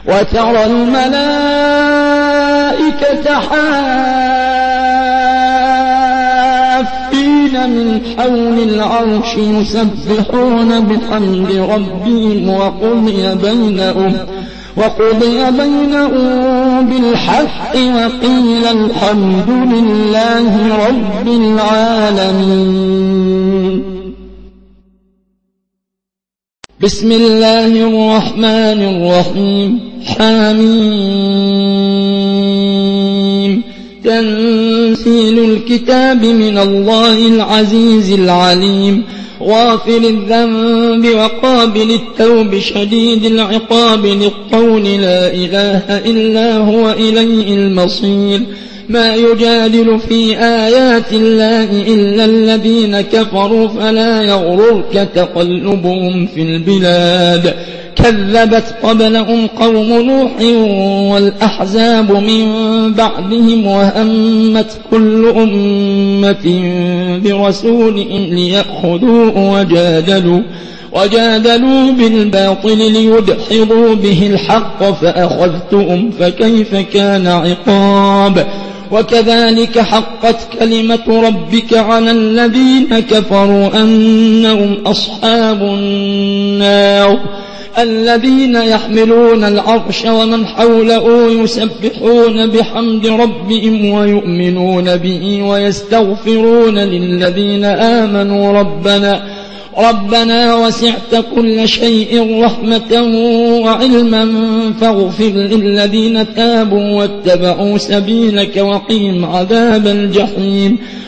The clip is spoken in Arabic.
وترى الملائكة حافين من حول العرش يسبحون بحمد ربهم وقضي بينهم بالحق وقيل الحمد لله رب العالمين. بسم الله الرحمن الرحيم. حميم. تنزيل الكتاب من الله العزيز العليم، غافر الذنب وقابل التوب شديد العقاب للقول لا إله إلا هو إليه المصير. ما يجادل في آيات الله إلا الذين كفروا فلا يغررك تقلبهم في البلاد. كذبت قبلهم قوم نوح والأحزاب من بعدهم وهمت كل أمة برسولهم ليأخذوه وجادلوا بالباطل ليدحضوا به الحق فأخذتهم فكيف كان عقاب. وكذلك حقت كلمة ربك على الذين كفروا أنهم أصحاب النار الذين يحملون العرش ومن حوله يسبحون بحمد ربهم ويؤمنون به ويستغفرون للذين آمنوا ربنا وسعت كل شيء رحمة وعلما فاغفر للذين تابوا واتبعوا سبيلك وقهم عذاب الجحيم.